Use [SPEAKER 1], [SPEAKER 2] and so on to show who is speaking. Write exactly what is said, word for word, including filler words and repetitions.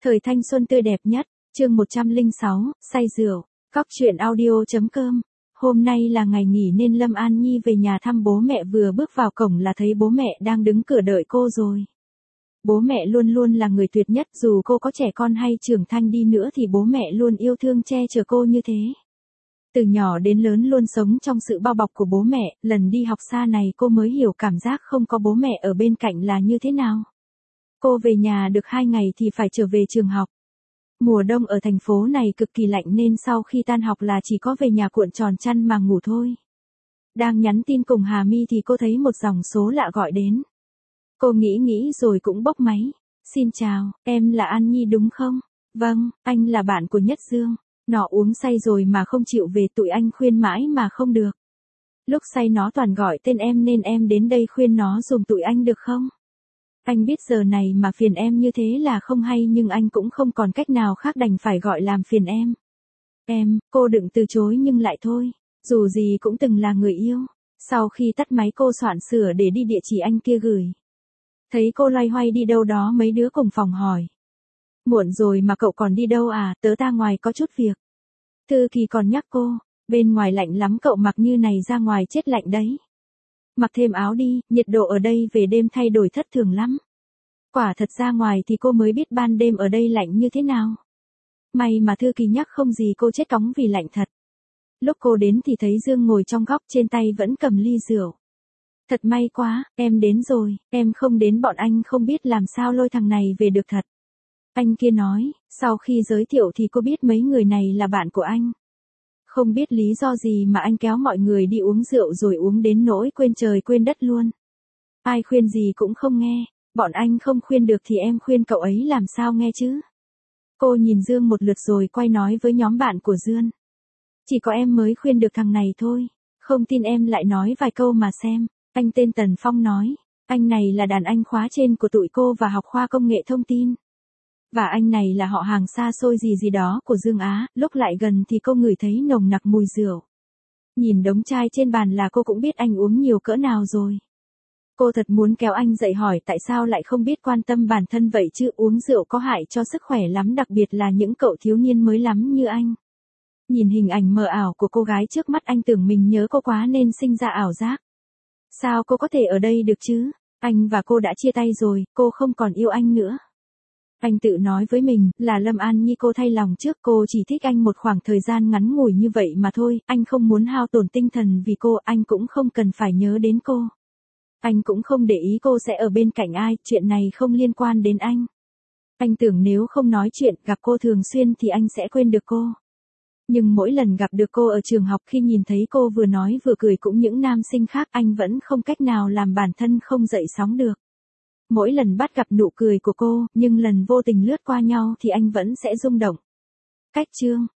[SPEAKER 1] Thời thanh xuân tươi đẹp nhất, chương một trăm lẻ sáu, say rượu, cóc truyện audio.com. Hôm nay là ngày nghỉ nên Lâm An Nhi về nhà thăm bố mẹ, vừa bước vào cổng là thấy bố mẹ đang đứng cửa đợi cô rồi. Bố mẹ luôn luôn là người tuyệt nhất, dù cô có trẻ con hay trưởng thành đi nữa thì bố mẹ luôn yêu thương che chở cô như thế. Từ nhỏ đến lớn luôn sống trong sự bao bọc của bố mẹ, lần đi học xa này cô mới hiểu cảm giác không có bố mẹ ở bên cạnh là như thế nào. Cô về nhà được hai ngày thì phải trở về trường học. Mùa đông ở thành phố này cực kỳ lạnh nên sau khi tan học là chỉ có về nhà cuộn tròn chăn mà ngủ thôi. Đang nhắn tin cùng Hà My thì cô thấy một dòng số lạ gọi đến. Cô nghĩ nghĩ rồi cũng bốc máy. Xin chào, em là An Nhi đúng không? Vâng, anh là bạn của Nhất Dương. Nó uống say rồi mà không chịu về, tụi anh khuyên mãi mà không được. Lúc say nó toàn gọi tên em nên em đến đây khuyên nó giùm tụi anh được không? Anh biết giờ này mà phiền em như thế là không hay nhưng anh cũng không còn cách nào khác đành phải gọi làm phiền em. Em, cô đừng từ chối nhưng lại thôi, dù gì cũng từng là người yêu. Sau khi tắt máy cô soạn sửa để đi địa chỉ anh kia gửi. Thấy cô loay hoay đi đâu đó mấy đứa cùng phòng hỏi. Muộn rồi mà cậu còn đi đâu à, tớ ra ngoài có chút việc. Thư Kỳ còn nhắc cô, bên ngoài lạnh lắm cậu mặc như này ra ngoài chết lạnh đấy. Mặc thêm áo đi, nhiệt độ ở đây về đêm thay đổi thất thường lắm. Quả thật ra ngoài thì cô mới biết ban đêm ở đây lạnh như thế nào. May mà Thư Kỳ nhắc không gì cô chết cóng vì lạnh thật. Lúc cô đến thì thấy Dương ngồi trong góc trên tay vẫn cầm ly rượu. Thật may quá, em đến rồi, em không đến bọn anh không biết làm sao lôi thằng này về được thật. Anh kia nói, sau khi giới thiệu thì cô biết mấy người này là bạn của anh. Không biết lý do gì mà anh kéo mọi người đi uống rượu rồi uống đến nỗi quên trời quên đất luôn. Ai khuyên gì cũng không nghe, bọn anh không khuyên được thì em khuyên cậu ấy làm sao nghe chứ. Cô nhìn Dương một lượt rồi quay nói với nhóm bạn của Dương. Chỉ có em mới khuyên được thằng này thôi, không tin em lại nói vài câu mà xem. Anh tên Tần Phong nói, anh này là đàn anh khóa trên của tụi cô và học khoa công nghệ thông tin. Và anh này là họ hàng xa xôi gì gì đó của Dương Á, lúc lại gần thì cô ngửi thấy nồng nặc mùi rượu. Nhìn đống chai trên bàn là cô cũng biết anh uống nhiều cỡ nào rồi. Cô thật muốn kéo anh dậy hỏi tại sao lại không biết quan tâm bản thân vậy chứ, uống rượu có hại cho sức khỏe lắm, đặc biệt là những cậu thiếu niên mới lắm như anh. Nhìn hình ảnh mờ ảo của cô gái trước mắt anh tưởng mình nhớ cô quá nên sinh ra ảo giác. Sao cô có thể ở đây được chứ? Anh và cô đã chia tay rồi, cô không còn yêu anh nữa. Anh tự nói với mình là Lâm An Nhi cô thay lòng trước, cô chỉ thích anh một khoảng thời gian ngắn ngủi như vậy mà thôi, anh không muốn hao tổn tinh thần vì cô, anh cũng không cần phải nhớ đến cô. Anh cũng không để ý cô sẽ ở bên cạnh ai, chuyện này không liên quan đến anh. Anh tưởng nếu không nói chuyện, gặp cô thường xuyên thì anh sẽ quên được cô. Nhưng mỗi lần gặp được cô ở trường học, khi nhìn thấy cô vừa nói vừa cười cũng những nam sinh khác, anh vẫn không cách nào làm bản thân không dậy sóng được. Mỗi lần bắt gặp nụ cười của cô, nhưng lần vô tình lướt qua nhau thì anh vẫn sẽ rung động. Cách chương,